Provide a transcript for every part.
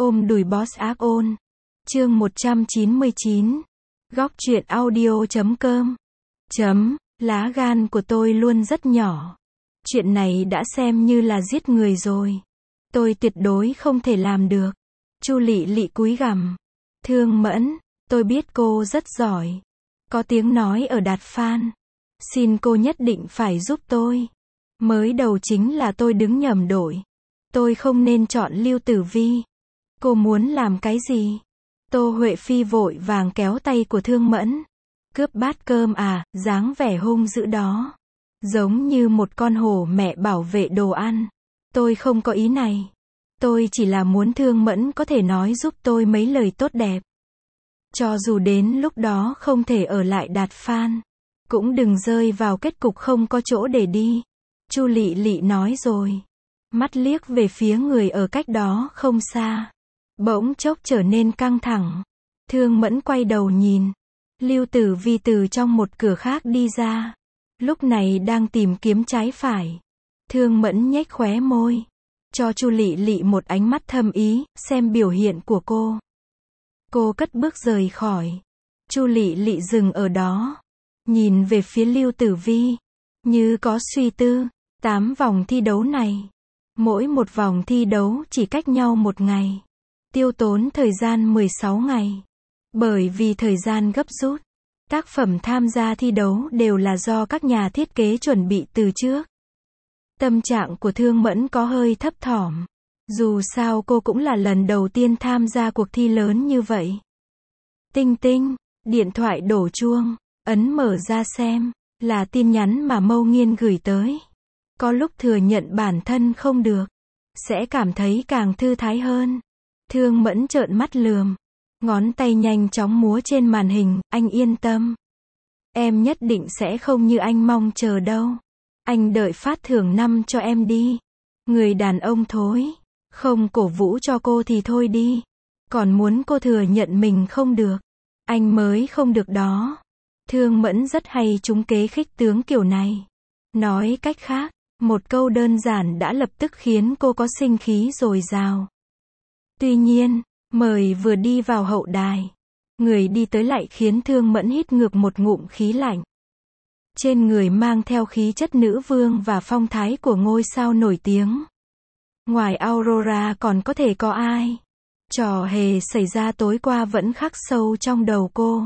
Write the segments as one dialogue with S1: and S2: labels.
S1: Ôm đùi boss ác ôn. Chương 199. Góc truyện audio.com. Lá gan của tôi luôn rất nhỏ. Chuyện này đã xem như là giết người rồi. Tôi tuyệt đối không thể làm được. Chu Lị Lị cúi gằm. Thương Mẫn, tôi biết cô rất giỏi. Có tiếng nói ở Đạt Phan. Xin cô nhất định phải giúp tôi. Mới đầu chính là tôi đứng nhầm đội. Tôi không nên chọn Lưu Tử Vi. Cô muốn làm cái gì? Tô Huệ Phi vội vàng kéo tay của Thương Mẫn. Cướp bát cơm à, dáng vẻ hung dữ đó. Giống như một con hổ mẹ bảo vệ đồ ăn. Tôi không có ý này. Tôi chỉ là muốn Thương Mẫn có thể nói giúp tôi mấy lời tốt đẹp. Cho dù đến lúc đó không thể ở lại Đạt Phan, cũng đừng rơi vào kết cục không có chỗ để đi. Chu Lị Lị nói rồi. Mắt liếc về phía người ở cách đó không xa. Bỗng chốc trở nên căng thẳng. Thương Mẫn quay đầu nhìn. Lưu Tử Vi từ trong một cửa khác đi ra. Lúc này đang tìm kiếm trái phải. Thương Mẫn nhếch khóe môi. Cho Chu Lị Lị một ánh mắt thâm ý, xem biểu hiện của cô. Cô cất bước rời khỏi. Chu Lị Lị dừng ở đó. Nhìn về phía Lưu Tử Vi. Như có suy tư. 8 vòng thi đấu này. Mỗi một vòng thi đấu chỉ cách nhau một ngày. Tiêu tốn thời gian 16 ngày. Bởi vì thời gian gấp rút, tác phẩm tham gia thi đấu đều là do các nhà thiết kế chuẩn bị từ trước. Tâm trạng của Thương Mẫn có hơi thấp thỏm. Dù sao cô cũng là lần đầu tiên tham gia cuộc thi lớn như vậy. Tinh tinh, điện thoại đổ chuông, ấn mở ra xem, là tin nhắn mà Mâu Nghiên gửi tới. Có lúc thừa nhận bản thân không được, sẽ cảm thấy càng thư thái hơn. Thương Mẫn trợn mắt lườm. Ngón tay nhanh chóng múa trên màn hình, anh yên tâm. Em nhất định sẽ không như anh mong chờ đâu. Anh đợi phát thưởng năm cho em đi. Người đàn ông thối. Không cổ vũ cho cô thì thôi đi. Còn muốn cô thừa nhận mình không được. Anh mới không được đó. Thương Mẫn rất hay trúng kế khích tướng kiểu này. Nói cách khác, một câu đơn giản đã lập tức khiến cô có sinh khí dồi dào. Tuy nhiên, mời vừa đi vào hậu đài. Người đi tới lại khiến Thương Mẫn hít ngược một ngụm khí lạnh. Trên người mang theo khí chất nữ vương và phong thái của ngôi sao nổi tiếng. Ngoài Aurora còn có thể có ai? Trò hề xảy ra tối qua vẫn khắc sâu trong đầu cô.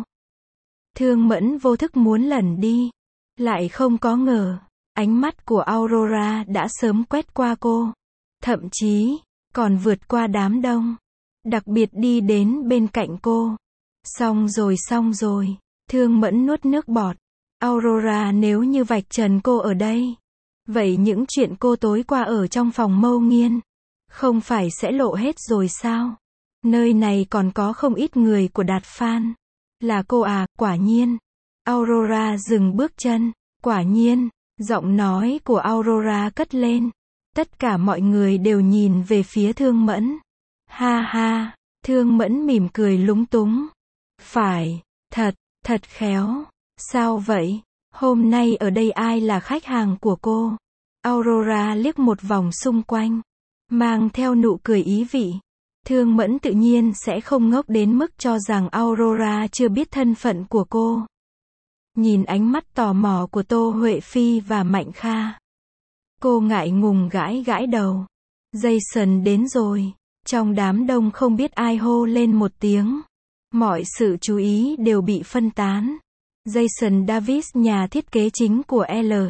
S1: Thương Mẫn vô thức muốn lẩn đi. Lại không có ngờ, ánh mắt của Aurora đã sớm quét qua cô. Thậm chí, còn vượt qua đám đông. Đặc biệt đi đến bên cạnh cô. Xong rồi. Thương Mẫn nuốt nước bọt. Aurora nếu như vạch trần cô ở đây. Vậy những chuyện cô tối qua ở trong phòng Mâu Nghiên. Không phải sẽ lộ hết rồi sao? Nơi này còn có không ít người của Đạt Phan. Là cô à, quả nhiên. Aurora dừng bước chân. Quả nhiên, giọng nói của Aurora cất lên. Tất cả mọi người đều nhìn về phía Thương Mẫn. Ha ha. Thương Mẫn mỉm cười lúng túng. Phải, thật khéo. Sao vậy? Hôm nay ở đây ai là khách hàng của cô? Aurora liếc một vòng xung quanh, mang theo nụ cười ý vị. Thương Mẫn tự nhiên sẽ không ngốc đến mức cho rằng Aurora chưa biết thân phận của cô. Nhìn ánh mắt tò mò của Tô Huệ Phi và Mạnh Kha. Cô ngại ngùng gãi đầu. Jason đến rồi. Trong đám đông không biết ai hô lên một tiếng. Mọi sự chú ý đều bị phân tán. Jason Davis, nhà thiết kế chính của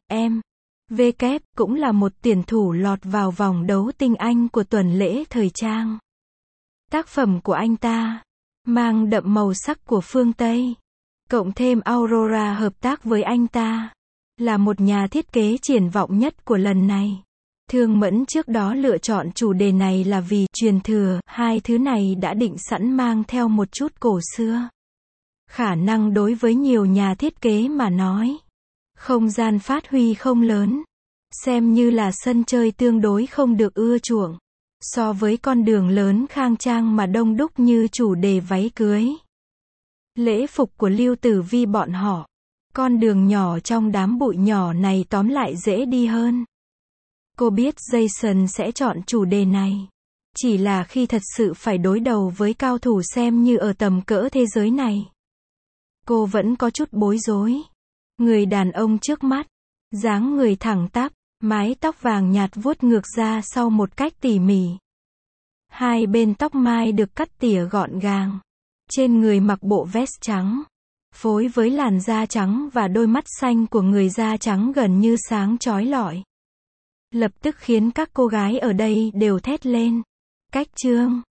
S1: LMW, cũng là một tuyển thủ lọt vào vòng đấu tinh Anh của tuần lễ thời trang. Tác phẩm của anh ta mang đậm màu sắc của phương Tây. Cộng thêm Aurora hợp tác với anh ta, là một nhà thiết kế triển vọng nhất của lần này. Thương Mẫn trước đó lựa chọn chủ đề này là vì truyền thừa, hai thứ này đã định sẵn mang theo một chút cổ xưa. Khả năng đối với nhiều nhà thiết kế mà nói, không gian phát huy không lớn, xem như là sân chơi tương đối không được ưa chuộng. So với con đường lớn khang trang mà đông đúc như chủ đề váy cưới, lễ phục của Lưu Tử Vi bọn họ, con đường nhỏ trong đám bụi nhỏ này tóm lại dễ đi hơn. Cô biết Jason sẽ chọn chủ đề này. Chỉ là khi thật sự phải đối đầu với cao thủ xem như ở tầm cỡ thế giới này, cô vẫn có chút bối rối. Người đàn ông trước mắt, dáng người thẳng tắp, mái tóc vàng nhạt vuốt ngược ra sau một cách tỉ mỉ. Hai bên tóc mai được cắt tỉa gọn gàng. Trên người mặc bộ vest trắng, phối với làn da trắng và đôi mắt xanh của người da trắng gần như sáng chói lọi. Lập tức khiến các cô gái ở đây đều thét lên. Cách chương